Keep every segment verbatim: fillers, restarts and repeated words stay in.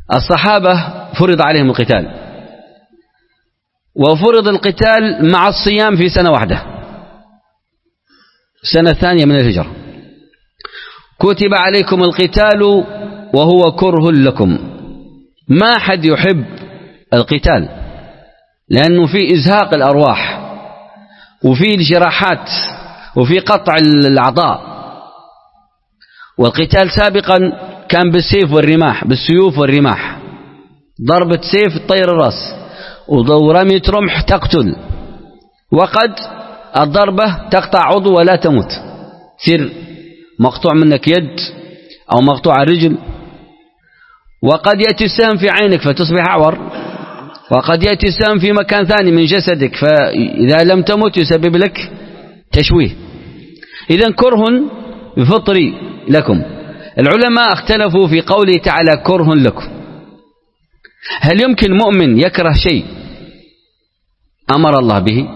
الصحابة فرض عليهم القتال، وفرض القتال مع الصيام في سنة واحدة، السنة الثانية من الهجرة. كتب عليكم القتال وهو كره لكم. ما حد يحب القتال لأنه في إزهاق الأرواح وفي الجراحات وفي قطع الأعضاء. والقتال سابقا كان بالسيف والرماح، بالسيوف والرماح، ضربة سيف تطير الرأس ورمية رمح تقتل، وقد الضربة تقطع عضو ولا تموت، سر مقطوع منك يد أو مقطوع الرجل. وقد يأتي السهم في عينك فتصبح أعور، وقد يأتي السهم في مكان ثاني من جسدك فإذا لم تمت يسبب لك تشويه. إذن كره فطري لكم. العلماء اختلفوا في قوله تعالى كره لكم. هل يمكن مؤمن يكره شيء أمر الله به؟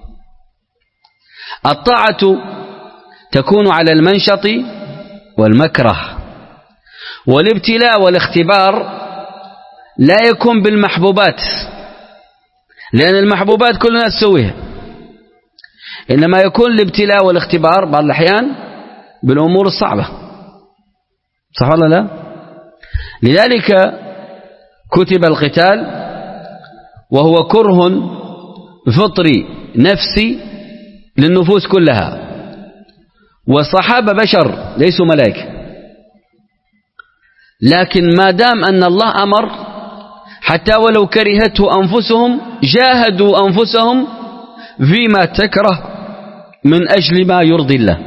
الطاعة تكون على المنشط والمكره، والابتلاء والاختبار لا يكون بالمحبوبات، لأن المحبوبات كل الناس تسويها، إنما يكون الابتلاء والاختبار بعض الأحيان بالأمور الصعبة، صح ولا لا؟ لذلك كتب القتال وهو كره فطري نفسي للنفوس كلها. والصحابة بشر ليسوا ملائكة، لكن ما دام أن الله أمر حتى ولو كرهته أنفسهم جاهدوا أنفسهم فيما تكره من أجل ما يرضي الله.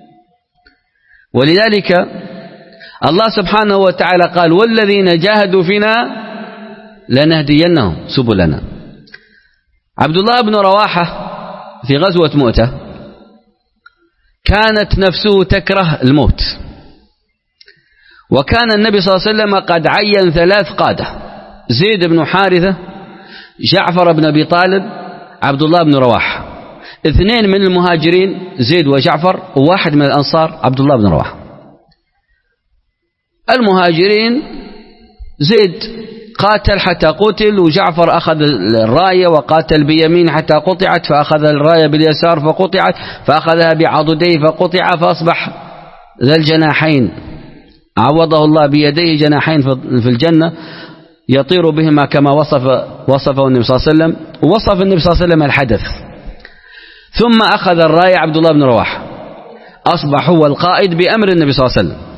ولذلك الله سبحانه وتعالى قال والذين جاهدوا فينا لنهدينهم سبلنا. عبد الله بن رواحة في غزوة مؤتة كانت نفسه تكره الموت، وكان النبي صلى الله عليه وسلم قد عين ثلاث قادة: زيد بن حارثة، جعفر بن أبي طالب، عبد الله بن رواحة. اثنين من المهاجرين زيد وجعفر، وواحد من الأنصار عبد الله بن رواحة. المهاجرين زيد قاتل حتى قتل، وجعفر أخذ الراية وقاتل بيمين حتى قطعت، فأخذ الراية باليسار فقطعت، فأخذها بعضديه فقطع، فأصبح ذا الجناحين، عوضه الله بيديه جناحين في الجنة يطير بهما كما وصف وصفه النبي صلى الله عليه وسلم. ووصف النبي صلى الله عليه وسلم الحدث. ثم أخذ الراية عبد الله بن رواحة، أصبح هو القائد بأمر النبي صلى الله عليه وسلم.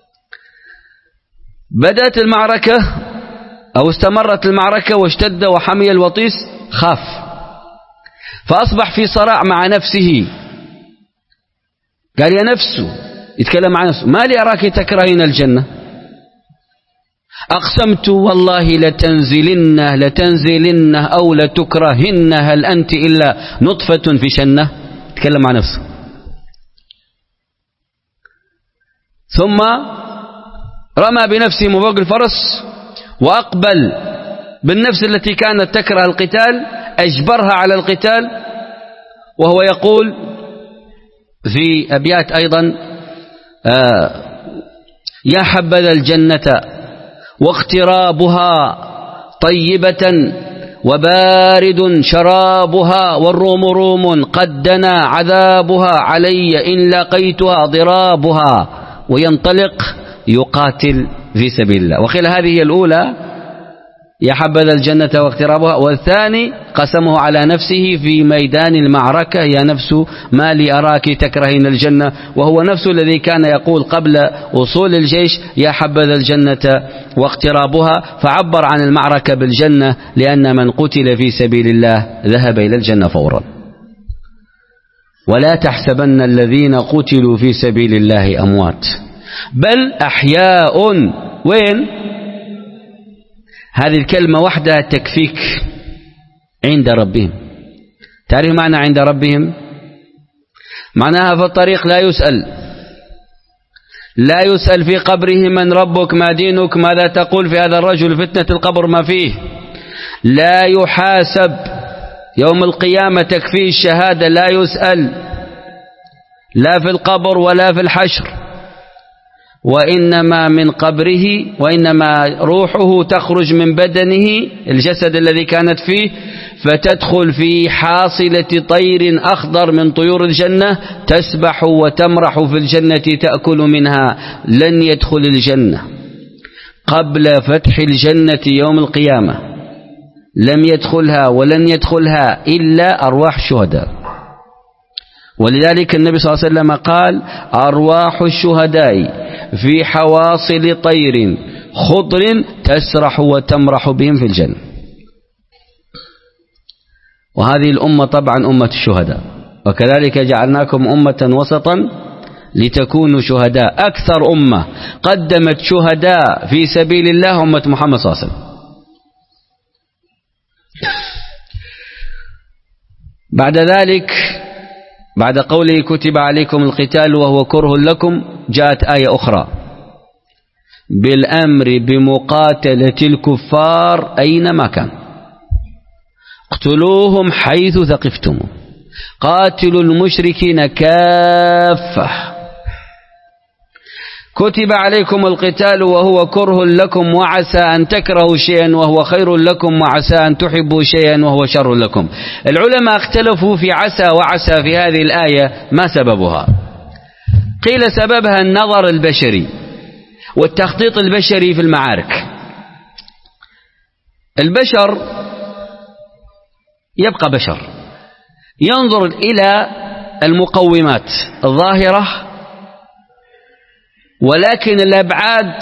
بدأت المعركة أو استمرت المعركة واشتد وحمي الوطيس، خاف فأصبح في صراع مع نفسه. قال يا نفسه، يتكلم عن نفسه: ما لي أراك تكرهين الجنة؟ أقسمت والله لتنزلنه لتنزلنه أو لتكرهن، هل أنت إلا نطفة في شنة. يتكلم عن نفسه. ثم رمى بنفسه من فوق الفرس وأقبل بالنفس التي كانت تكره القتال، أجبرها على القتال، وهو يقول في أبيات أيضا: آه يا حبذا الجنة واقترابها طيبة وبارد شرابها، والروم روم قد دنا عذابها، علي إن لقيتها ضرابها، وينطلق يقاتل في سبيل الله. وقيل هذه هي الأولى، يا حبذا الجنة واقترابها، والثاني قسمه على نفسه في ميدان المعركة: يا نفس ما لي أراك تكرهين الجنة، وهو نفس الذي كان يقول قبل وصول الجيش: يا حبذا الجنة واقترابها. فعبر عن المعركة بالجنة، لأن من قتل في سبيل الله ذهب إلى الجنة فورا. ولا تحسبن الذين قتلوا في سبيل الله أموات بل أحياء. وين؟ هذه الكلمة وحدها تكفيك عند ربهم. تعرف معنى عند ربهم؟ معناها في الطريق لا يسأل، لا يسأل في قبره من ربك ما دينك ماذا تقول في هذا الرجل، فتنة القبر ما فيه. لا يحاسب يوم القيامة، تكفيه الشهادة، لا يسأل لا في القبر ولا في الحشر. وإنما من قبره، وإنما روحه تخرج من بدنه الجسد الذي كانت فيه فتدخل في حاصلة طير أخضر من طيور الجنة تسبح وتمرح في الجنة تأكل منها. لن يدخل الجنة قبل فتح الجنة يوم القيامة، لم يدخلها ولن يدخلها إلا أرواح الشهداء. ولذلك النبي صلى الله عليه وسلم قال: أرواح الشهداء في حواصل طير خضر تسرح وتمرح بهم في الجنة. وهذه الأمة طبعا أمة الشهداء، وكذلك جعلناكم أمة وسطا لتكونوا شهداء. أكثر أمة قدمت شهداء في سبيل الله أمة محمد صلى الله عليه وسلم. بعد ذلك، بعد قوله كتب عليكم القتال وهو كره لكم، جاءت آية أخرى بالأمر بمقاتلة الكفار أينما كان، اقتلوهم حيث ثقفتم، قاتلوا المشركين كافة. كتب عليكم القتال وهو كره لكم وعسى أن تكرهوا شيئا وهو خير لكم وعسى أن تحبوا شيئا وهو شر لكم. العلماء اختلفوا في عسى وعسى في هذه الآية، ما سببها؟ قيل سببها النظر البشري والتخطيط البشري في المعارك. البشر يبقى بشر، ينظر إلى المقومات الظاهرة، ولكن الأبعاد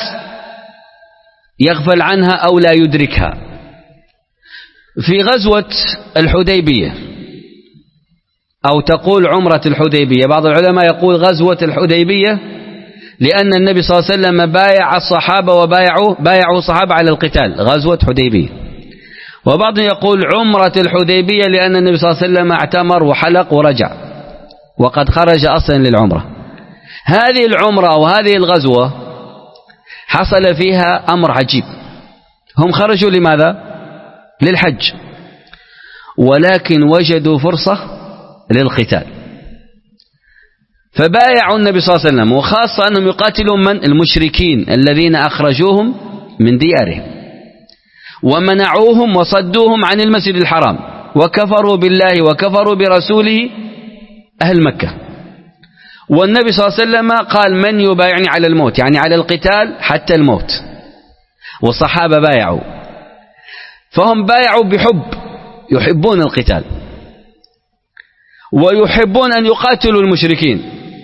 يغفل عنها أو لا يدركها. في غزوة الحديبية أو تقول عمرة الحديبية، بعض العلماء يقول غزوة الحديبية لأن النبي صلى الله عليه وسلم بايع الصحابة وبايعوا بايعوا الصحابة على القتال، غزوة حديبية. وبعض يقول عمرة الحديبية لأن النبي صلى الله عليه وسلم اعتمر وحلق ورجع وقد خرج أصلا للعمرة. هذه العمرة وهذه الغزوة حصل فيها أمر عجيب، هم خرجوا لماذا؟ للحج، ولكن وجدوا فرصة للقتال فبايعوا النبي صلى الله عليه وسلم، وخاصة أنهم يقاتلون من؟ المشركين الذين أخرجوهم من ديارهم ومنعوهم وصدوهم عن المسجد الحرام وكفروا بالله وكفروا برسوله أهل مكة. والنبي صلى الله عليه وسلم قال: من يبايعني على الموت، يعني على القتال حتى الموت. والصحابة بايعوا، فهم بايعوا بحب، يحبون القتال ويحبون أن يقاتلوا المشركين،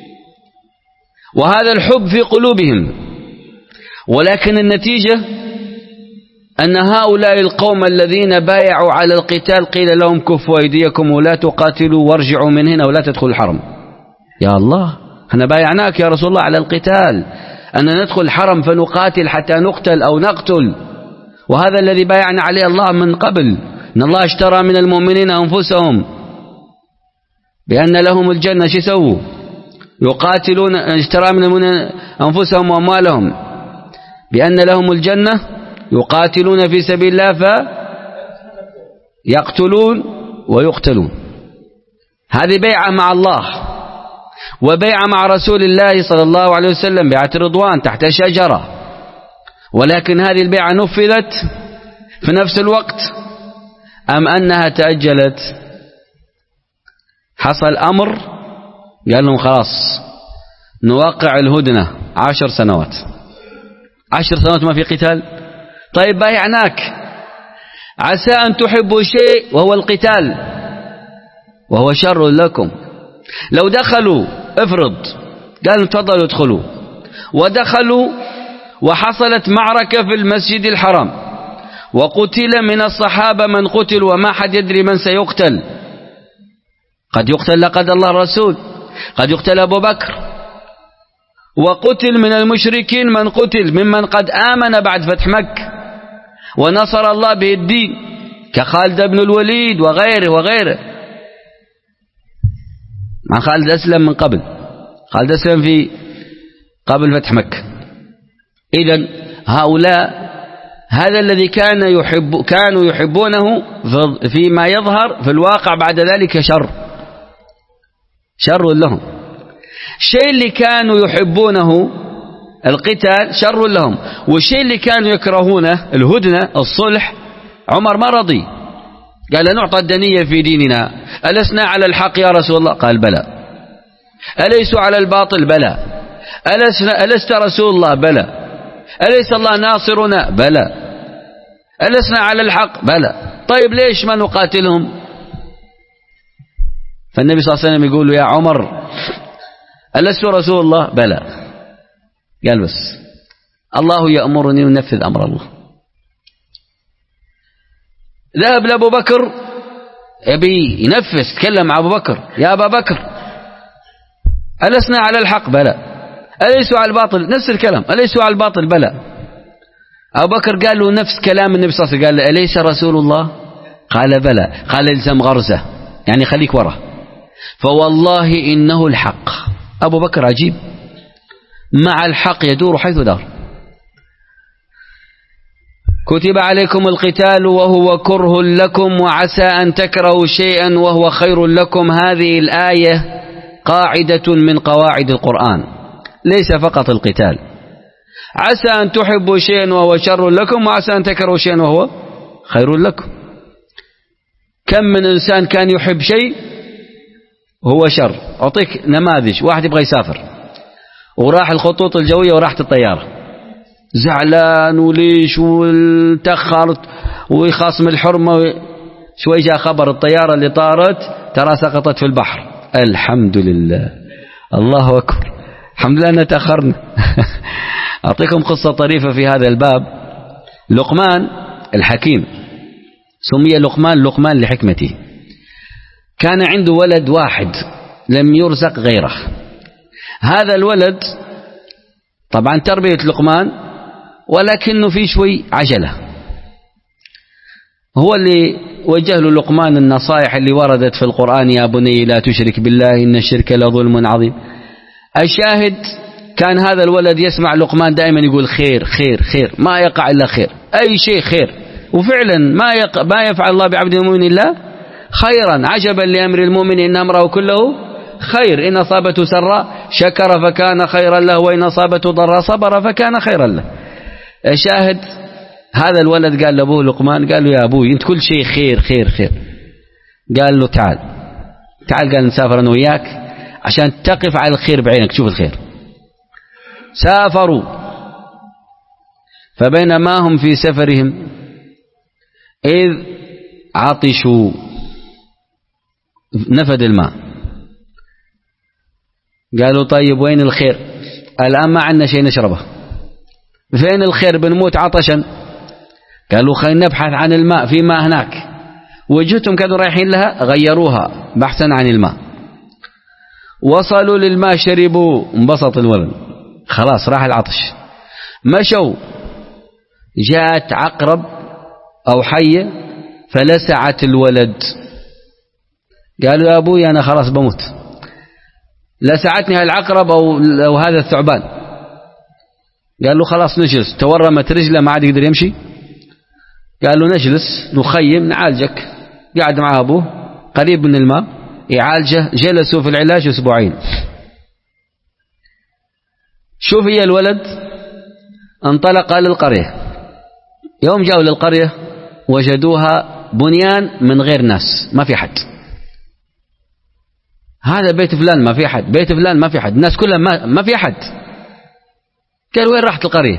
وهذا الحب في قلوبهم. ولكن النتيجة أن هؤلاء القوم الذين بايعوا على القتال قيل لهم: كفوا أيديكم ولا تقاتلوا وارجعوا من هنا ولا تدخلوا الحرم. يا الله، احنا بايعناك يا رسول الله على القتال، أن ندخل الحرم فنقاتل حتى نقتل أو نقتل، وهذا الذي بايعنا عليه الله من قبل، إن الله اشترى من المؤمنين أنفسهم بأن لهم الجنة. شو يسووا؟ يقاتلون، اشترى من المؤمنين أنفسهم وأموالهم بأن لهم الجنة، يقاتلون في سبيل الله فيقتلون ويقتلون. هذه بيعة مع الله وبيعة مع رسول الله صلى الله عليه وسلم، بيعة رضوان تحت شجرة. ولكن هذه البيعة نفذت في نفس الوقت أم أنها تأجلت؟ حصل أمر قال لهم: خلاص نوقع الهدنة عشر سنوات. عشر سنوات ما في قتال؟ طيب بايعناك، عسى أن تحبوا شيء وهو القتال وهو شر لكم. لو دخلوا، افرض قالوا تفضلوا ادخلوا، ودخلوا وحصلت معركة في المسجد الحرام وقتل من الصحابة من قتل وما حد يدري من سيقتل، قد يقتل لا قدر الله الرسول، قد يقتل أبو بكر، وقتل من المشركين من قتل ممن قد آمن بعد فتح مكة ونصر الله به الدين كخالد بن الوليد وغيره وغيره. مع خالد أسلم من قبل، خالد أسلم في قبل فتح مكة. إذن هؤلاء هذا الذي كان يحب كانوا يحبونه فيما يظهر في الواقع بعد ذلك شر شر لهم. الشيء اللي كانوا يحبونه القتال شر لهم. والشيء اللي كانوا يكرهونه الهدنة الصلح، عمر ما رضي، قال نعطى الدنية في ديننا، ألسنا على الحق يا رسول الله؟ قال بلى. أليسوا على الباطل؟ بلى. ألسنا ألست رسول الله؟ بلى. أليس الله ناصرنا؟ بلى. ألسنا على الحق؟ بلى. طيب ليش ما نقاتلهم؟ فالنبي صلى الله عليه وسلم يقول يا عمر ألست رسول الله؟ بلى. قال بس الله يأمرني ونفذ أمر الله. ذهب لأبو بكر يبي ينفذ، تكلم مع أبو بكر يا أبا بكر ألسنا على الحق؟ بلى. أليسوا على الباطل؟ نفس الكلام، أليسوا على الباطل؟ بلى. أبو بكر قال له نفس كلام النبي صلى الله عليه وسلم، قال له أليس رسول الله؟ قال بلى. قال الزم غرزة، يعني خليك ورا، فوالله إنه الحق. أبو بكر عجيب، مع الحق يدور حيث دار. كتب عليكم القتال وهو كره لكم وعسى أن تكرهوا شيئا وهو خير لكم. هذه الآية قاعدة من قواعد القرآن، ليس فقط القتال. عسى أن تحبوا شيئا وهو شر لكم، وعسى أن تكرهوا شيئا وهو خير لكم. كم من إنسان كان يحب شيء هو شر. أعطيك نماذج. واحد يبغى يسافر وراح الخطوط الجوية وراحت الطيارة، زعلان وليش وتأخرت ويخاصم الحرمة، شوي جاء خبر الطيارة اللي طارت ترى سقطت في البحر. الحمد لله، الله أكبر، الحمد لله أن تأخرنا. أعطيكم قصة طريفة في هذا الباب. لقمان الحكيم سمي لقمان لقمان لحكمته. كان عنده ولد واحد لم يرزق غيره. هذا الولد طبعا تربية لقمان، ولكنه في شوي عجلة. هو اللي وجه له لقمان النصائح اللي وردت في القرآن: يا بني لا تشرك بالله إن الشرك لظلم عظيم. الشاهد كان هذا الولد يسمع لقمان دائما يقول خير خير خير، ما يقع إلا خير، أي شيء خير. وفعلا ما, يق... ما يفعل الله بعبد المؤمن إلا خيرا. عجبا لأمر المؤمن إن أمره كله خير، إن أصابته سراء شكر فكان خيرا له، وإن أصابته ضراء صبر فكان خيرا له. الشاهد هذا الولد قال لأبوه لقمان، قال له يا أبوي أنت كل شيء خير خير خير. قال له تعال تعال، قال نسافر أنا وياك عشان تقف على الخير بعينك تشوف الخير. سافروا، فبينما هم في سفرهم إذ عطشوا، نفد الماء. قالوا طيب وين الخير؟ الآن ما عندنا شيء نشربه، فين الخير؟ بنموت عطشا. قالوا خلينا نبحث عن الماء، في ماء هناك. وجهتهم كانوا رايحين لها، غيروها بحثا عن الماء. وصلوا للماء شربوا، انبسط الولد خلاص راح العطش. مشوا، جاءت عقرب أو حية فلسعت الولد. قالوا يا أبوي أنا خلاص بموت، لسعتني هالعقرب أو, أو هذا الثعبان. قال له خلاص نجلس. تورمت رجله ما عاد يقدر يمشي. قال له نجلس نخيم نعالجك. قاعد مع أبوه قريب من الماء يعالجه. جلسوا في العلاج أسبوعين. شوف هي الولد انطلق للقرية. يوم جاءوا للقرية وجدوها بنيان من غير ناس، ما في حد. هذا بيت فلان ما في حد، بيت فلان ما في حد، الناس كلها ما, ما في حد. قال وين راحت القرية؟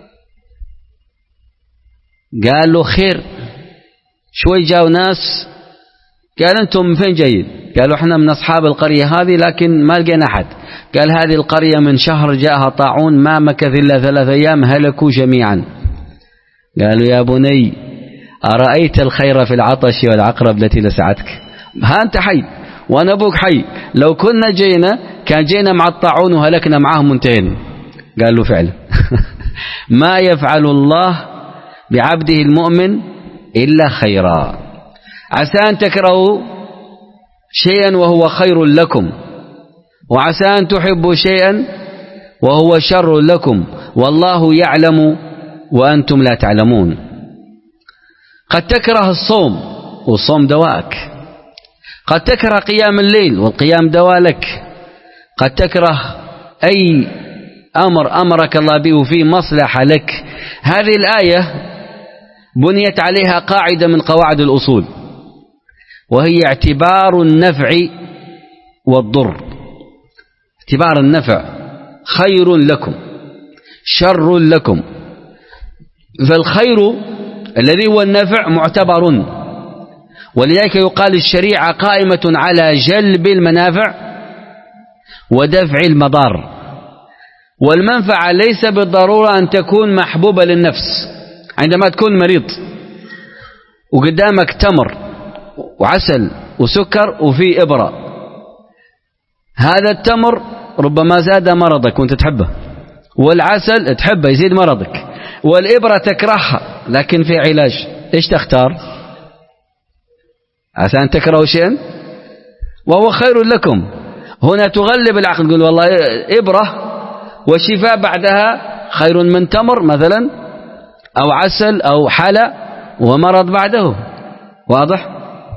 قال له خير. شوي جاءوا ناس، قال أنتم من فين جايين؟ قالوا احنا من أصحاب القرية هذه لكن ما لقينا أحد. قال هذه القرية من شهر جاءها طاعون ما مكث إلا ثلاث أيام هلكوا جميعا. قالوا يا بني أرأيت الخير في العطش والعقرب التي لسعتك؟ ها أنت حي وأنا أبوك حي، لو كنا جينا كان جينا مع الطاعون وهلكنا معهم منتهين. قال له فعلا. ما يفعل الله بعبده المؤمن إلا خيرا. عسى أن تكرهوا شيئا وهو خير لكم، وعسى أن تحبوا شيئا وهو شر لكم، والله يعلم وأنتم لا تعلمون. قد تكره الصوم والصوم دواءك، قد تكره قيام الليل والقيام دواء لك، قد تكره أي أمر أمرك الله به وفي مصلحة لك، هذه الآية بنيت عليها قاعدة من قواعد الأصول، وهي اعتبار النفع والضر. اعتبار النفع خير لكم شر لكم، فالخير الذي هو النفع معتبر، ولذلك يقال الشريعة قائمة على جلب المنافع ودفع المضار. والمنفعة ليس بالضرورة أن تكون محبوبة للنفس. عندما تكون مريض وقدامك تمر وعسل وسكر وفي إبرة، هذا التمر ربما زاد مرضك وانت تحبه، والعسل تحبه يزيد مرضك، والإبرة تكرهها لكن في علاج، إيش تختار؟ عسى أن تكرهوا شيئا وهو خير لكم. هنا تغلب العقل، تقول والله إبرة وشفاء بعدها خير من تمر مثلا، أو عسل أو حلا ومرض بعده. واضح؟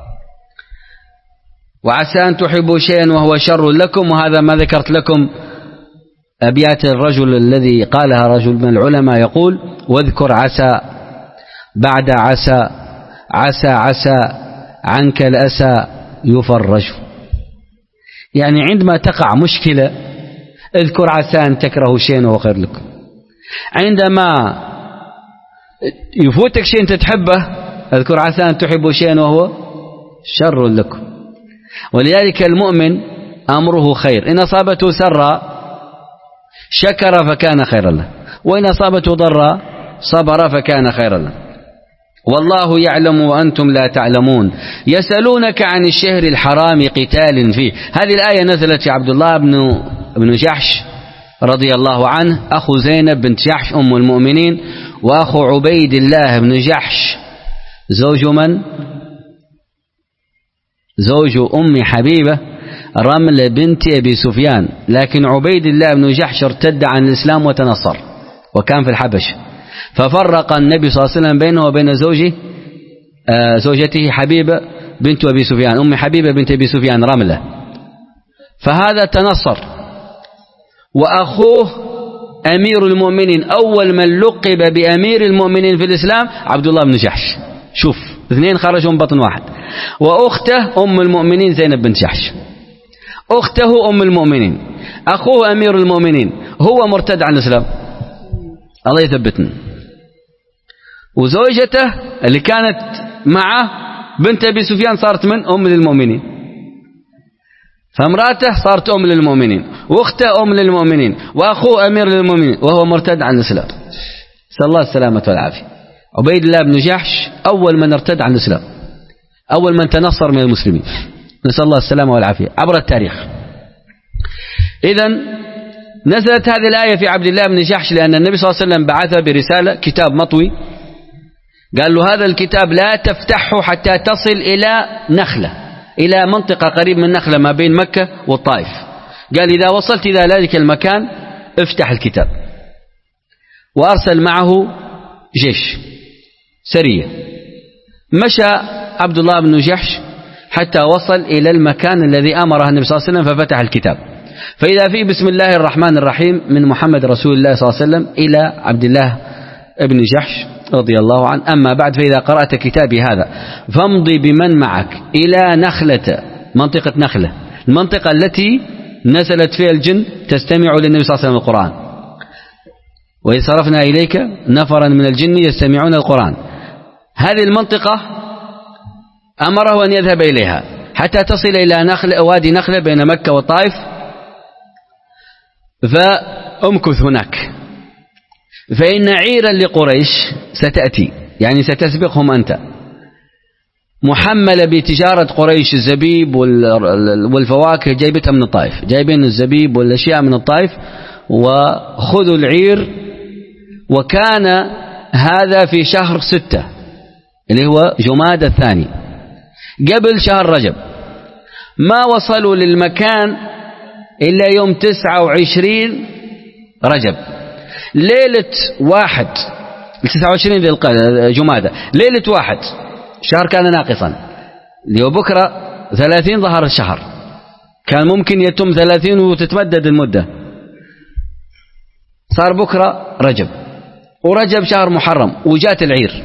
وعسى أن تحبوا شيئا وهو شر لكم. وهذا ما ذكرت لكم أبيات الرجل الذي قالها رجل من العلماء يقول: واذكر عسى بعد عسى، عسى عسى عنك الأسى يفرج. يعني عندما تقع مشكلة اذكر عسى أن تكرهوا شيئا وهو خير لكم. عندما يفوتك شيء أنت تحبه اذكر عسى أن تحبوا شيئا وهو شر لكم. ولذلك المؤمن أمره خير، إن أصابته سرا شكر فكان خيرا له، وإن أصابته ضرا صبر فكان خيرا له. والله يعلم وأنتم لا تعلمون، يسألونك عن الشهر الحرام قتال فيه. هذه الآية نزلت في عبد الله بن بن جحش رضي الله عنه، أخو زينب بنت جحش أم المؤمنين، وأخو عبيد الله بن جحش زوج من؟ زوج أم حبيبة رملة بنت أبي سفيان. لكن عبيد الله بن جحش ارتد عن الإسلام وتنصر وكان في الحبش، ففرق النبي صلى الله عليه وسلم بينه وبين زوجه آه زوجته حبيبة بنت أبي سفيان، أم حبيبة بنت أبي سفيان رملة، فهذا تنصر. وأخوه أمير المؤمنين، أول من لقب بأمير المؤمنين في الإسلام عبد الله بن جحش. شوف، اثنين خرجوا من بطن واحد. وأخته أم المؤمنين زينب بنت جحش، أخته أم المؤمنين، أخوه أمير المؤمنين، هو مرتد عن الإسلام، الله يثبتنا. وزوجته اللي كانت معه بنت أبي سفيان صارت من أم للمؤمنين، فامراته صارت أم للمؤمنين، واخته أم للمؤمنين، وأخوه أمير للمؤمنين، وهو مرتد عن الإسلام. نسأل الله السلامة والعافية. عبيد الله بن جحش أول من ارتد عن الإسلام، أول من تنصر من المسلمين، نسأل الله السلامة والعافية عبر التاريخ. إذن نزلت هذه الآية في عبد الله بن جحش لأن النبي صلى الله عليه وسلم بعثه برسالة كتاب مطوي، قال له هذا الكتاب لا تفتحه حتى تصل إلى نخلة، إلى منطقة قريب من نخلة ما بين مكة والطائف. قال إذا وصلت إلى ذلك المكان افتح الكتاب. وأرسل معه جيش سرية. مشى عبد الله بن جحش حتى وصل إلى المكان الذي أمره النبي صلى الله عليه وسلم، ففتح الكتاب فإذا فيه بسم الله الرحمن الرحيم من محمد رسول الله صلى الله عليه وسلم إلى عبد الله بن جحش رضي الله عنه. أما بعد، فإذا قرأت كتابي هذا فامضي بمن معك إلى نخلة، منطقة نخلة، المنطقة التي نزلت فيها الجن تستمع للنبي صلى الله عليه وسلم القرآن. وإذ صرفنا إليك نفرا من الجن يستمعون القرآن. هذه المنطقة أمره أن يذهب إليها حتى تصل إلى نخلة، وادي نخلة بين مكة والطائف، فأمكث هناك، فإن عيرا لقريش ستأتي، يعني ستسبقهم أنت، محملة بتجارة قريش، الزبيب والفواكه جايبتها من الطائف، جايبين الزبيب والأشياء من الطائف، وخذوا العير. وكان هذا في شهر ستة اللي هو جماد الثاني قبل شهر رجب. ما وصلوا للمكان إلا يوم تسعة وعشرين رجب، ليلة واحد تسعة وعشرين جمادة، ليلة واحد شهر كان ناقصا، اللي هو بكرة ثلاثين ظهر الشهر، كان ممكن يتم ثلاثين وتتمدد المدة. صار بكرة رجب، ورجب شهر محرم، وجاءت العير.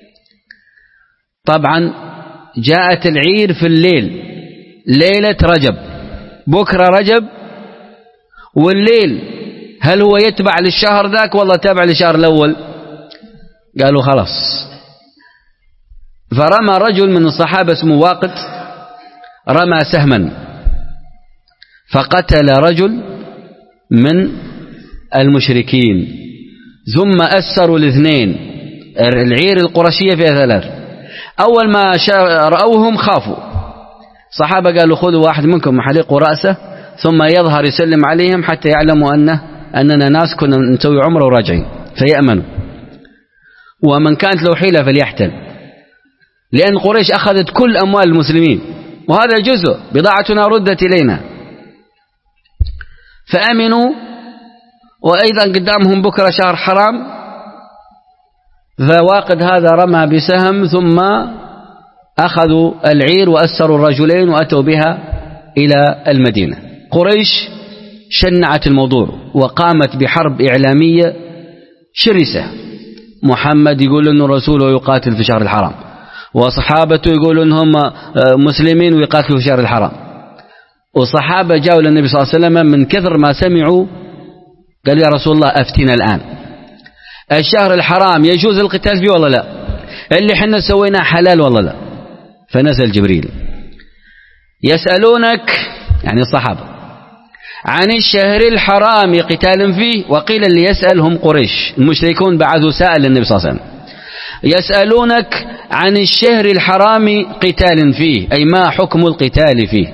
طبعا جاءت العير في الليل، ليلة رجب، بكرة رجب، والليل هل هو يتبع للشهر ذاك والله تابع للشهر الأول؟ قالوا خلاص. فرمى رجل من الصحابة اسمه واقد، رمى سهما فقتل رجل من المشركين، ثم أسروا الاثنين. العير القرشية فيها ثلاث. أول ما رأوهم خافوا، صحابة قالوا خذوا واحد منكم محلقوا رأسه ثم يظهر يسلم عليهم حتى يعلموا أنه أننا ناس كنا نسوي عمره وراجعين فيأمنوا، ومن كانت له حيلة فليحتل، لأن قريش أخذت كل أموال المسلمين وهذا جزء بضاعتنا ردت إلينا. فأمنوا، وأيضا قدامهم بكرة شهر حرام. فواقد هذا رمى بسهم ثم أخذوا العير وأسروا الرجلين وأتوا بها إلى المدينة. قريش شنعت الموضوع وقامت بحرب إعلامية شرسة. محمد يقول أنه رسوله يقاتل في شهر الحرام، وصحابته يقولوا أنهم مسلمين ويقاتلوا في شهر الحرام. وصحابة جاءوا للنبي صلى الله عليه وسلم من كثر ما سمعوا قالوا يا رسول الله أفتنا الآن، الشهر الحرام يجوز القتال فيه والله لا؟ اللي حنا سويناه حلال والله لا؟ فنزل جبريل يسألونك يعني الصحابة عن الشهر الحرام قتال فيه، وقيل اللي يسألهم قريش المشركون بعثوا سائل للنبي صلى الله عليه وسلم يسألونك عن الشهر الحرام قتال فيه، أي ما حكم القتال فيه؟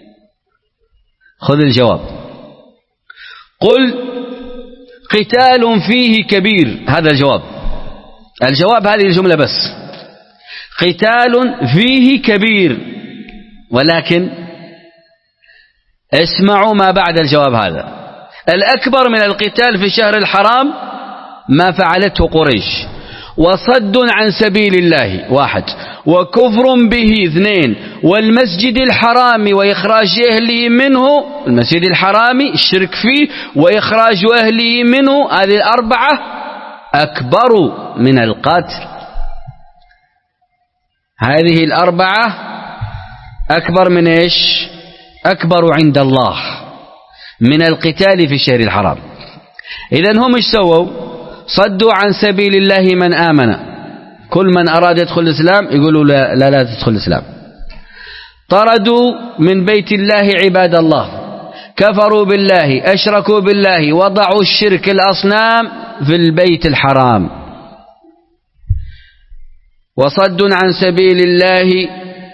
خذ الجواب. قل قتال فيه كبير، هذا الجواب. الجواب هذه الجملة بس، قتال فيه كبير. ولكن اسمعوا ما بعد الجواب هذا. الأكبر من القتال في الشهر الحرام ما فعلته قريش، وصد عن سبيل الله واحد، وكفر به اثنين، والمسجد الحرام وإخراج أهله منه، المسجد الحرام الشرك فيه وإخراج أهله منه، هذه الأربعة أكبر من القتل. هذه الأربعة أكبر من إيش؟ أكبر عند الله من القتال في الشهر الحرام. إذن هم ايش سووا؟ صدوا عن سبيل الله من آمن، كل من أراد يدخل الإسلام يقولوا لا لا, لا تدخل الإسلام. طردوا من بيت الله عباد الله، كفروا بالله، أشركوا بالله، وضعوا الشرك الأصنام في البيت الحرام. وصد عن سبيل الله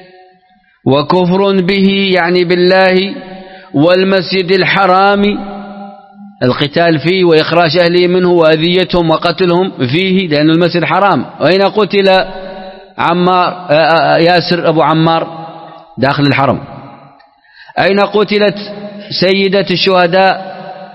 وكفر به يعني بالله، والمسجد الحرام القتال فيه وإخراج أهله منه وأذيتهم وقتلهم فيه، لأن المسجد حرام. وأين قتل عمار ياسر أبو عمار؟ داخل الحرم. أين قتلت سيدة الشهداء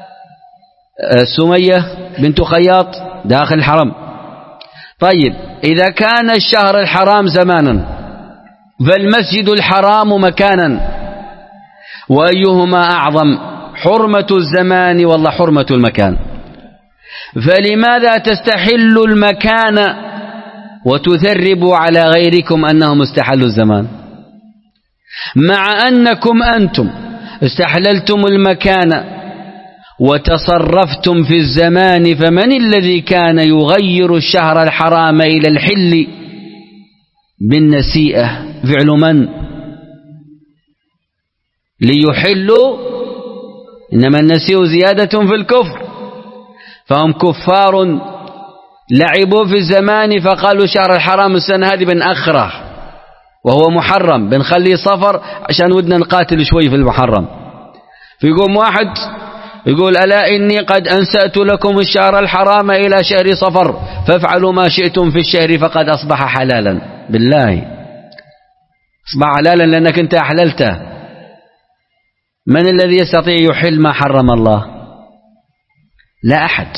سمية بنت خياط؟ داخل الحرم. طيب إذا كان الشهر الحرام زمانا فالمسجد الحرام مكانا، وأيهما أعظم؟ حرمة الزمان والله حرمة المكان. فلماذا تستحل المكان وتثرب على غيركم أنهم استحلوا الزمان، مع أنكم أنتم استحللتم المكان وتصرفتم في الزمان؟ فمن الذي كان يغير الشهر الحرام إلى الحل بالنسيئة؟ فعل من؟ ليحلوا، إنما النسيء زيادة في الكفر. فهم كفار لعبوا في الزمان فقالوا شهر الحرام السنة هذه بنأخره وهو محرم، بنخليه صفر عشان ودنا نقاتل شوي في المحرم. فيقوم واحد يقول ألا إني قد أنسأت لكم الشهر الحرام إلى شهر صفر فافعلوا ما شئتم في الشهر فقد أصبح حلالا. بالله أصبح حلالا لأنك أنت أحللته. من الذي يستطيع يحل ما حرم الله؟ لا أحد،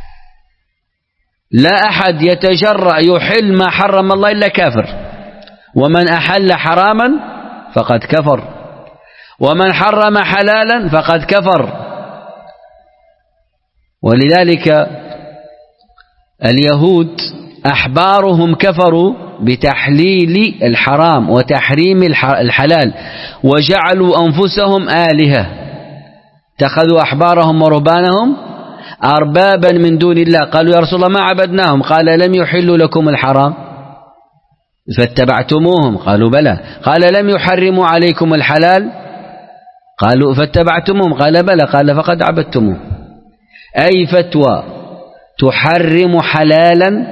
لا أحد يتجرأ يحل ما حرم الله إلا كافر. ومن أحل حراما فقد كفر، ومن حرم حلالا فقد كفر. ولذلك اليهود أحبارهم كفروا بتحليل الحرام وتحريم الحلال، وجعلوا أنفسهم آلهة، اتخذوا أحبارهم ورهبانهم أربابا من دون الله. قالوا يا رسول الله ما عبدناهم، قال لم يحلوا لكم الحرام فاتبعتموهم؟ قالوا بلى. قال لم يحرموا عليكم الحلال؟ قالوا فاتبعتموهم؟ قال بلى. قال فقد عبدتموه. أي فتوى تحرم حلالا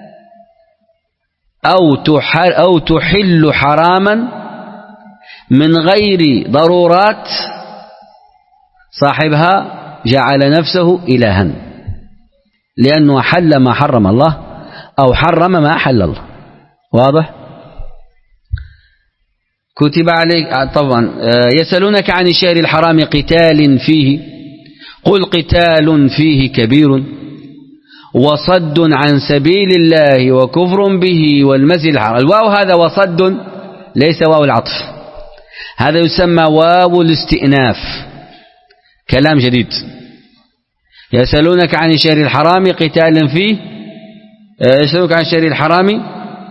أو أو تحل حراما من غير ضرورات صاحبها جعل نفسه إلها، لأنه حل ما حرم الله أو حرم ما أحل الله. واضح؟ كتب عليك طبعا. يسألونك عن الشهر الحرام قتال فيه، قل قتال فيه كبير وصد عن سبيل الله وكفر به والمسجد الحرام. الواو هذا وصد ليس واو العطف، هذا يسمى واو الاستئناف، كلام جديد. يسألونك عن الشهر الحرام قتال فيه، يسألونك عن الشهر الحرام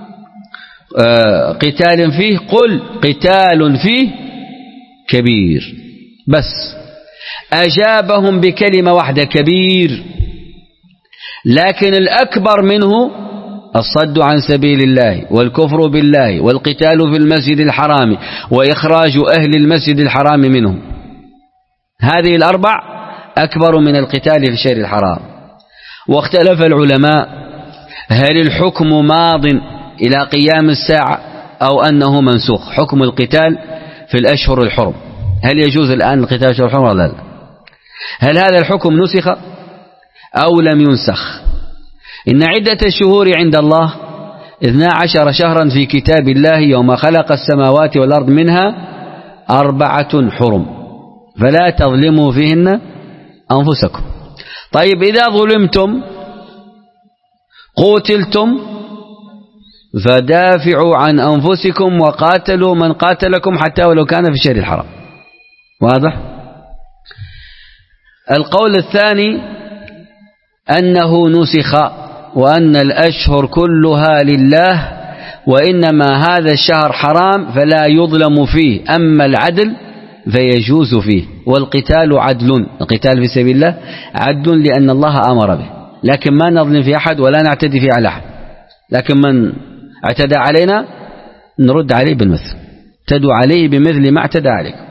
قتال فيه، قل قتال فيه كبير. بس أجابهم بكلمة واحدة كبير، لكن الأكبر منه الصد عن سبيل الله والكفر بالله والقتال في المسجد الحرام وإخراج أهل المسجد الحرام منه. هذه الأربع أكبر من القتال في الشهر الحرام. واختلف العلماء هل الحكم ماض إلى قيام الساعة أو أنه منسوخ؟ حكم القتال في الأشهر الحرم، هل يجوز الآن القتال في الأشهر الحرم ولا لا؟ هل هذا الحكم نسخ أو لم ينسخ؟ إن عدة الشهور عند الله اثنا عشر شهرا في كتاب الله يوم خلق السماوات والأرض، منها أربعة حرم فلا تظلموا فيهن أنفسكم. طيب إذا ظلمتم قتلتم فدافعوا عن أنفسكم وقاتلوا من قاتلكم حتى ولو كان في الشهر الحرام. واضح؟ القول الثاني أنه نسخ وأن الأشهر كلها لله، وإنما هذا الشهر حرام فلا يظلم فيه، أما العدل فيجوز فيه. والقتال عدل، القتال في سبيل الله عدل لأن الله أمر به، لكن ما نظلم في أحد ولا نعتدي فيه على أحد، لكن من اعتدى علينا نرد عليه بالمثل، اعتدوا عليه بمثل ما اعتدى عليكم.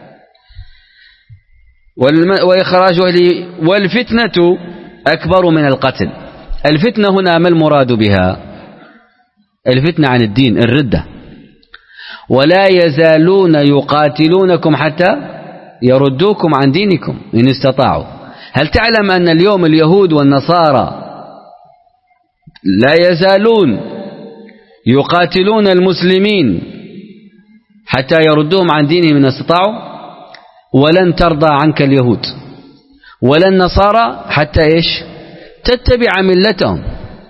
وإخراج أهله. والفتنة أكبر من القتل. الفتنة هنا ما المراد بها؟ الفتنة عن الدين، الردة. ولا يزالون يقاتلونكم حتى يردوكم عن دينكم إن استطاعوا. هل تعلم أن اليوم اليهود والنصارى لا يزالون يقاتلون المسلمين حتى يردوهم عن دينهم إن استطاعوا؟ ولن ترضى عنك اليهود ولا النصارى حتى إيش؟ تتبع ملتهم.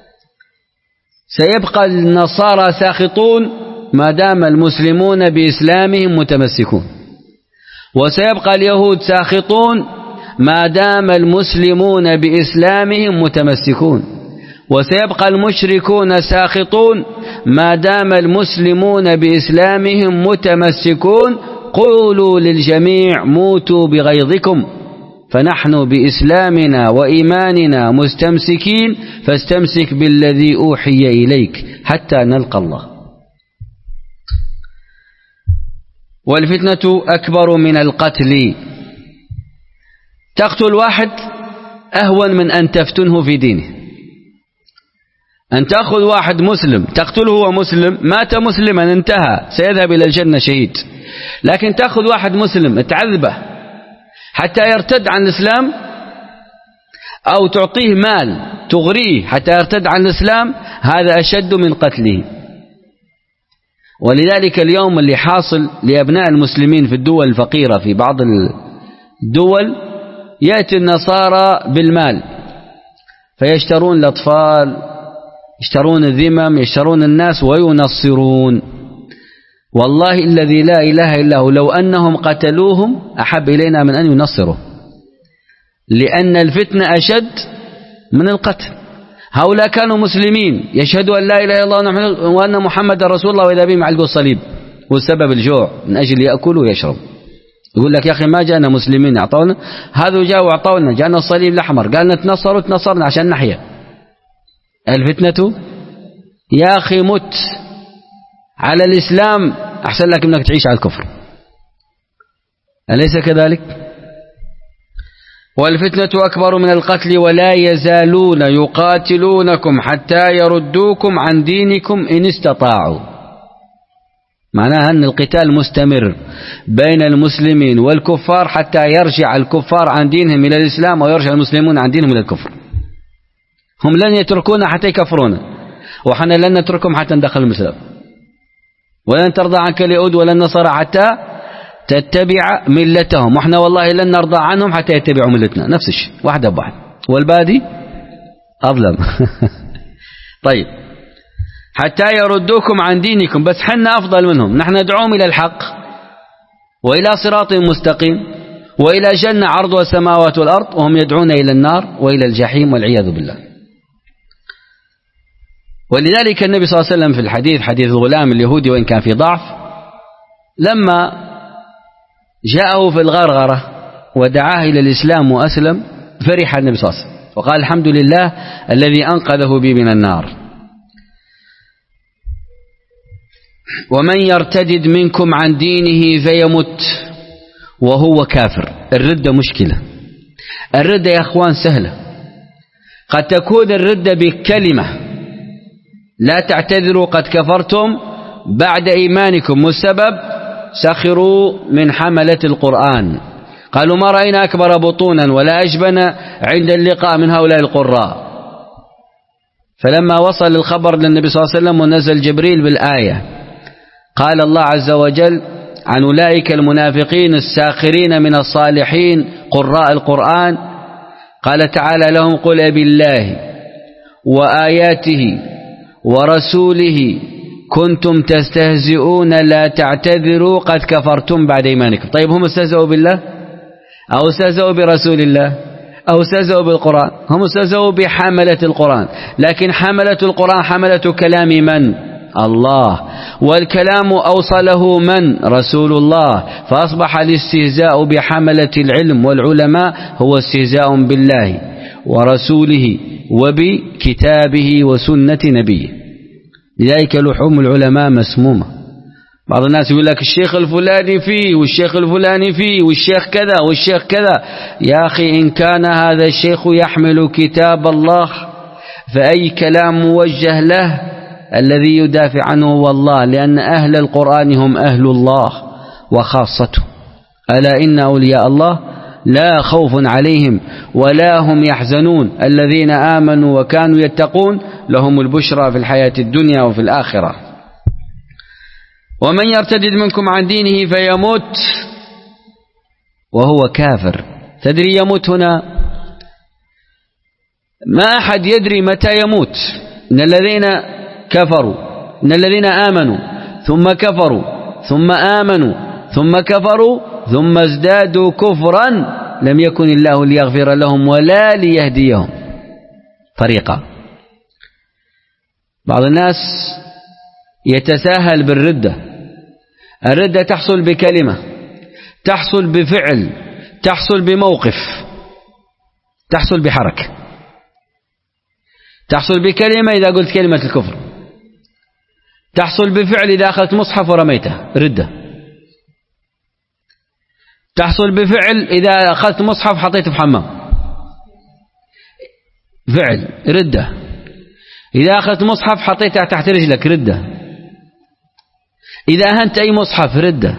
سيبقى النصارى ساخطون ما دام المسلمون بإسلامهم متمسكون، وسيبقى اليهود ساخطون ما دام المسلمون بإسلامهم متمسكون، وسيبقى المشركون ساخطون ما دام المسلمون بإسلامهم متمسكون. قولوا للجميع موتوا بغيظكم، فنحن بإسلامنا وإيماننا مستمسكين، فاستمسك بالذي أوحي إليك حتى نلقى الله. والفتنة أكبر من القتل. تقتل واحد أهون من أن تفتنه في دينه. أن تأخذ واحد مسلم تقتله هو مسلم، مات مسلما انتهى، سيذهب إلى الجنة شهيد. لكن تأخذ واحد مسلم تعذبه حتى يرتد عن الإسلام، أو تعطيه مال تغريه حتى يرتد عن الإسلام، هذا أشد من قتله. ولذلك اليوم اللي حاصل لأبناء المسلمين في الدول الفقيرة في بعض الدول، يأتي النصارى بالمال فيشترون الأطفال، يشترون الذمم، يشترون الناس وينصرون. والله الذي لا إله إلا هو لو أنهم قتلوهم أحب إلينا من أن ينصروا، لأن الفتنة أشد من القتل. هؤلاء كانوا مسلمين يشهدوا أن لا إله إلا الله وأن محمد رسول الله، وإذا بهم علقوا الصليب والسبب الجوع من أجل يأكلوا ويشرب. يقول لك يا أخي ما جاءنا مسلمين أعطونا، هذا جاءوا أعطونا، جاءنا الصليب الأحمر قال نتنصروا تنصرنا عشان نحيا. الفتنة يا أخي مت على الإسلام أحسن لك منك تعيش على الكفر، أليس كذلك؟ والفتنة أكبر من القتل ولا يزالون يقاتلونكم حتى يردوكم عن دينكم إن استطاعوا. معناها أن القتال مستمر بين المسلمين والكفار حتى يرجع الكفار عن دينهم إلى الإسلام ويرجع المسلمون عن دينهم إلى الكفر. هم لن يتركونا حتى يكفرونا، وحنا لن نتركهم حتى ندخل المسلم. ولن ترضى عنك اليهود ولا النصارى حتى تتبع ملتهم، وإحنا والله لن نرضى عنهم حتى يتبعوا ملتنا. نفس الشيء واحدة بواحد، والبادي أظلم. طيب حتى يردوكم عن دينكم، بس حنا أفضل منهم، نحن ندعوهم إلى الحق وإلى صراط مستقيم وإلى جنة عرضها السماوات والأرض، وهم يدعون إلى النار وإلى الجحيم والعياذ بالله. ولذلك النبي صلى الله عليه وسلم في الحديث، حديث الغلام اليهودي وإن كان في ضعف، لما جاءه في الغرغرة ودعاه إلى الإسلام وأسلم فرح النبي صلى الله عليه وسلم وقال الحمد لله الذي أنقذه بي من النار. ومن يرتدد منكم عن دينه فيمت وهو كافر. الردة مشكلة. الردة يا أخوان سهلة، قد تكون الردة بكلمة، لا تعتذروا قد كفرتم بعد إيمانكم، والسبب سخروا من حملة القرآن، قالوا ما رأينا أكبر بطونا ولا أجبن عند اللقاء من هؤلاء القراء. فلما وصل الخبر للنبي صلى الله عليه وسلم ونزل جبريل بالآية، قال الله عز وجل عن أولئك المنافقين الساخرين من الصالحين قراء القرآن، قال تعالى لهم قل بالله وآياته ورسوله كنتم تستهزئون لا تعتذروا قد كفرتم بعد إيمانكم. طيب هم استهزئوا بالله أو استهزئوا برسول الله أو استهزئوا بالقرآن؟ هم استهزئوا بحملة القرآن، لكن حملة القرآن حملة كلام من؟ الله، والكلام أوصله من؟ رسول الله. فأصبح الاستهزاء بحملة العلم والعلماء هو استهزاء بالله ورسوله وبكتابه وسنة نبيه. لذلك لحوم العلماء مسمومة. بعض الناس يقول لك الشيخ الفلاني فيه والشيخ الفلاني فيه والشيخ كذا والشيخ كذا. يا أخي إن كان هذا الشيخ يحمل كتاب الله فأي كلام موجه له؟ الذي يدافع عنه هو الله، لأن أهل القرآن هم أهل الله وخاصته. ألا إن أولياء الله لا خوف عليهم ولا هم يحزنون، الذين آمنوا وكانوا يتقون لهم البشرى في الحياة الدنيا وفي الآخرة. ومن يرتدد منكم عن دينه فيموت وهو كافر. تدري يموت هنا ما أحد يدري متى يموت. إن الذين كفروا إن الذين آمنوا ثم كفروا ثم آمنوا ثم كفروا ثم ازدادوا كفرا لم يكن الله ليغفر لهم ولا ليهديهم طريقا. بعض الناس يتساهل بالردة. الردة تحصل بكلمة، تحصل بفعل، تحصل بموقف، تحصل بحركة. تحصل بكلمة إذا قلت كلمة الكفر، تحصل بفعل إذا أخذت مصحف ورميته ردة، تحصل بفعل إذا أخذت مصحف حطيته في حمام فعل ردة، إذا أخذت مصحف حطيته تحت رجلك ردة، إذا أهنت أي مصحف ردة،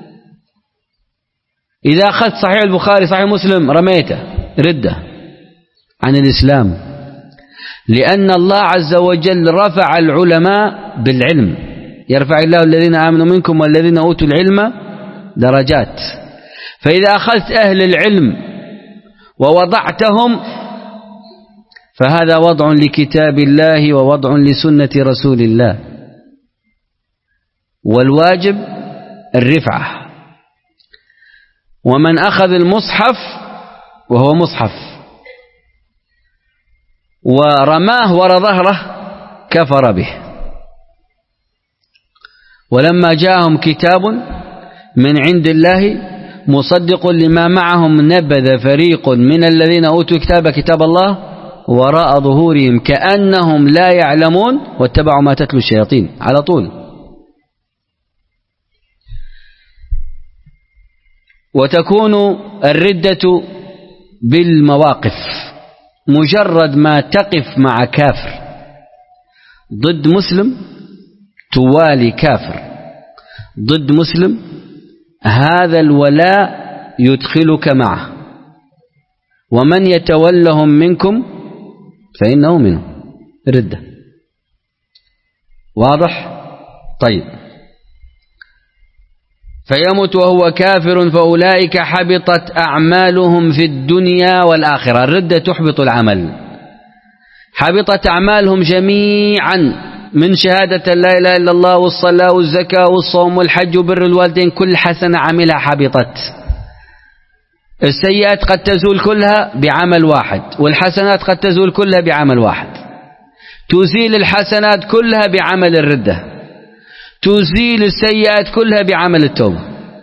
إذا أخذت صحيح البخاري صحيح مسلم رميته ردة عن الإسلام. لأن الله عز وجل رفع العلماء بالعلم، يرفع الله الذين آمنوا منكم والذين أوتوا العلم درجات. فإذا أخذت أهل العلم ووضعتهم فهذا وضع لكتاب الله ووضع لسنة رسول الله، والواجب الرفعة. ومن أخذ المصحف وهو مصحف ورماه وراء ظهره كفر به. ولما جاءهم كتاب من عند الله مصدق لما معهم نبذ فريق من الذين أوتوا الكتاب كتاب الله وراء ظهورهم كأنهم لا يعلمون واتبعوا ما تتلو الشياطين على طول. وتكون الردة بالمواقف، مجرد ما تقف مع كافر ضد مسلم توالي كافر ضد مسلم، هذا الولاء يدخلك معه، ومن يتولهم منكم فإنه منه، ردة. واضح؟ طيب. فيمت وهو كافر فأولئك حبطت أعمالهم في الدنيا والآخرة. الردة تحبط العمل، حبطت أعمالهم جميعا من شهادة لا إله إلا الله والصلاة والزكاة والصوم والحج وبر الوالدين، كل حسنة عملها حبطت. السيئات قد تزول كلها بعمل واحد، والحسنات قد تزول كلها بعمل واحد. تزيل الحسنات كلها بعمل الردة، تزيل السيئات كلها بعمل التوبة.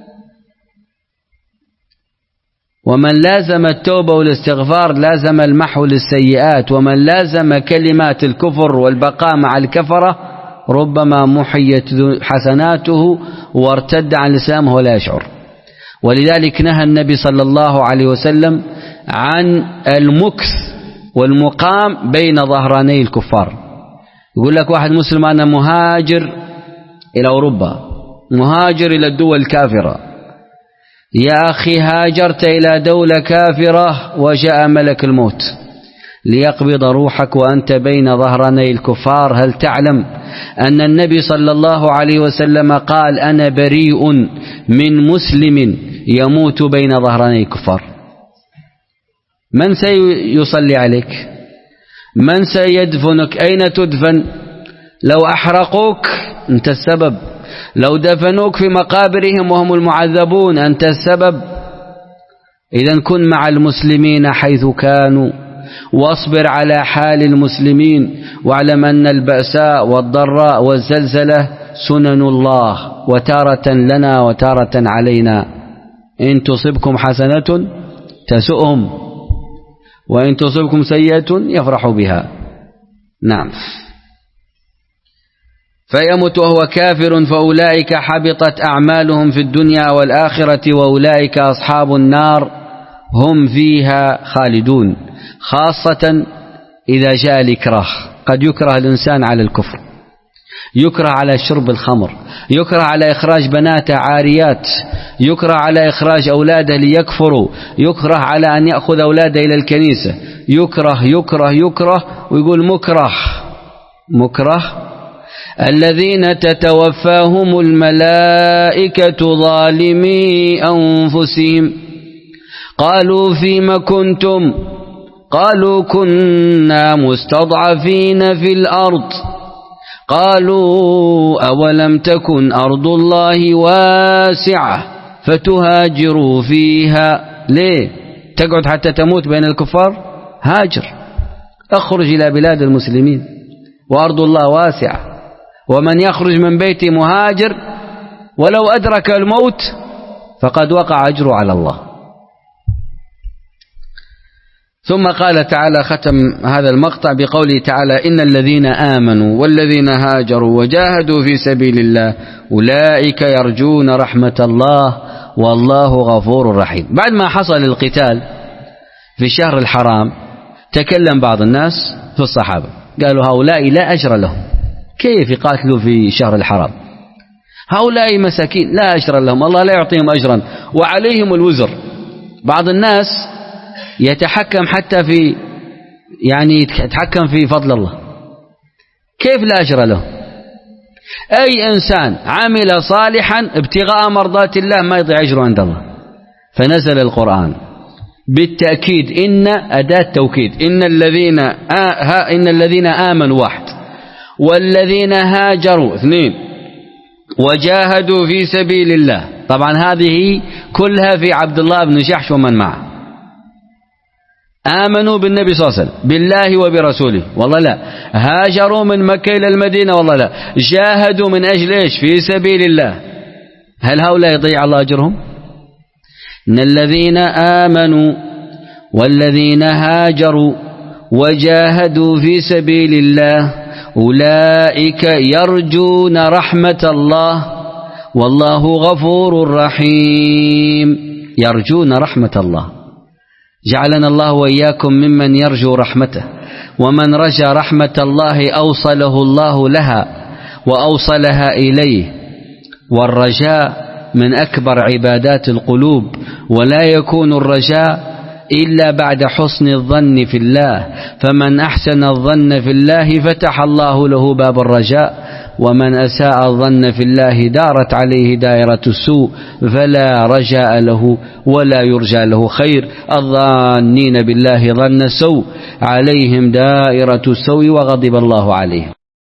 ومن لازم التوبة والاستغفار لازم المحو للسيئات، ومن لازم كلمات الكفر والبقاء مع الكفرة ربما محيت حسناته وارتد عن الإسلام وهو لا يشعر. ولذلك نهى النبي صلى الله عليه وسلم عن المكث والمقام بين ظهراني الكفار. يقول لك واحد مسلم أنا مهاجر إلى أوروبا، مهاجر إلى الدول الكافرة. يا أخي هاجرت إلى دولة كافرة وجاء ملك الموت ليقبض روحك وأنت بين ظهراني الكفار. هل تعلم أن النبي صلى الله عليه وسلم قال أنا بريء من مسلم يموت بين ظهراني الكفار؟ من سيصلي عليك؟ من سيدفنك؟ أين تدفن؟ لو أحرقوك أنت السبب، لو دفنوك في مقابرهم وهم المعذبون أنت السبب. إذن كن مع المسلمين حيث كانوا، واصبر على حال المسلمين، واعلم أن البأساء والضراء والزلزلة سنن الله، وتارة لنا وتارة علينا. إن تصبكم حسنة تسؤهم، وإن تصبكم سيئة يفرحوا بها. نعم. فيمت وهو كافر فأولئك حبطت أعمالهم في الدنيا والآخرة وأولئك أصحاب النار هم فيها خالدون. خاصة إذا جاء الإكراه، قد يكره الإنسان على الكفر، يكره على شرب الخمر، يكره على إخراج بناته عاريات، يكره على إخراج أولاده ليكفروا، يكره على أن يأخذ أولاده إلى الكنيسة، يكره يكره يكره ويقول مكره مكره. الذين تتوفاهم الملائكة ظالمي أنفسهم قالوا فيما كنتم قالوا كنا مستضعفين في الأرض قالوا أولم تكن أرض الله واسعة فتهاجروا فيها. ليه تقعد حتى تموت بين الكفار؟ هاجر، اخرج إلى بلاد المسلمين، وأرض الله واسعة. ومن يخرج من بيته مهاجر ولو أدرك الموت فقد وقع أجره على الله. ثم قال تعالى، ختم هذا المقطع بقوله تعالى إن الذين آمنوا والذين هاجروا وجاهدوا في سبيل الله أولئك يرجون رحمة الله والله غفور رحيم. بعد ما حصل القتال في الشهر الحرام تكلم بعض الناس في الصحابة، قالوا هؤلاء لا أجر لهم، كيف يقاتلوا في شهر الحرام؟ هؤلاء مساكين لا أجر لهم، الله لا يعطيهم أجرا وعليهم الوزر. بعض الناس يتحكم حتى في يعني يتحكم في فضل الله، كيف لا أجر له؟ أي إنسان عمل صالحا ابتغاء مرضات الله ما يضيع أجره عند الله. فنزل القرآن بالتأكيد، إن أداة توكيد، إن الذين آه إن الذين آمنوا واحد، والذين هاجروا اثنين، وجاهدوا في سبيل الله. طبعا هذه كلها في عبد الله بن جحش ومن معه. آمنوا بالنبي صلى الله عليه وسلم بالله وبرسوله والله لا، هاجروا من مكة إلى المدينة والله لا، جاهدوا من أجل إيش؟ في سبيل الله، هل هؤلاء يضيع الله أجرهم؟ إن الذين آمنوا والذين هاجروا وجاهدوا في سبيل الله أولئك يرجون رحمة الله والله غفور رحيم. يرجون رحمة الله، جعلنا الله وإياكم ممن يرجو رحمته، ومن رجا رحمة الله أوصله الله لها وأوصلها إليه، والرجاء من أكبر عبادات القلوب، ولا يكون الرجاء إلا بعد حسن الظن في الله، فمن أحسن الظن في الله فتح الله له باب الرجاء، ومن أساء الظن في الله دارت عليه دائرة السوء فلا رجاء له ولا يرجى له خير. الظانين بالله ظن السوء عليهم دائرة السوء وغضب الله عليهم.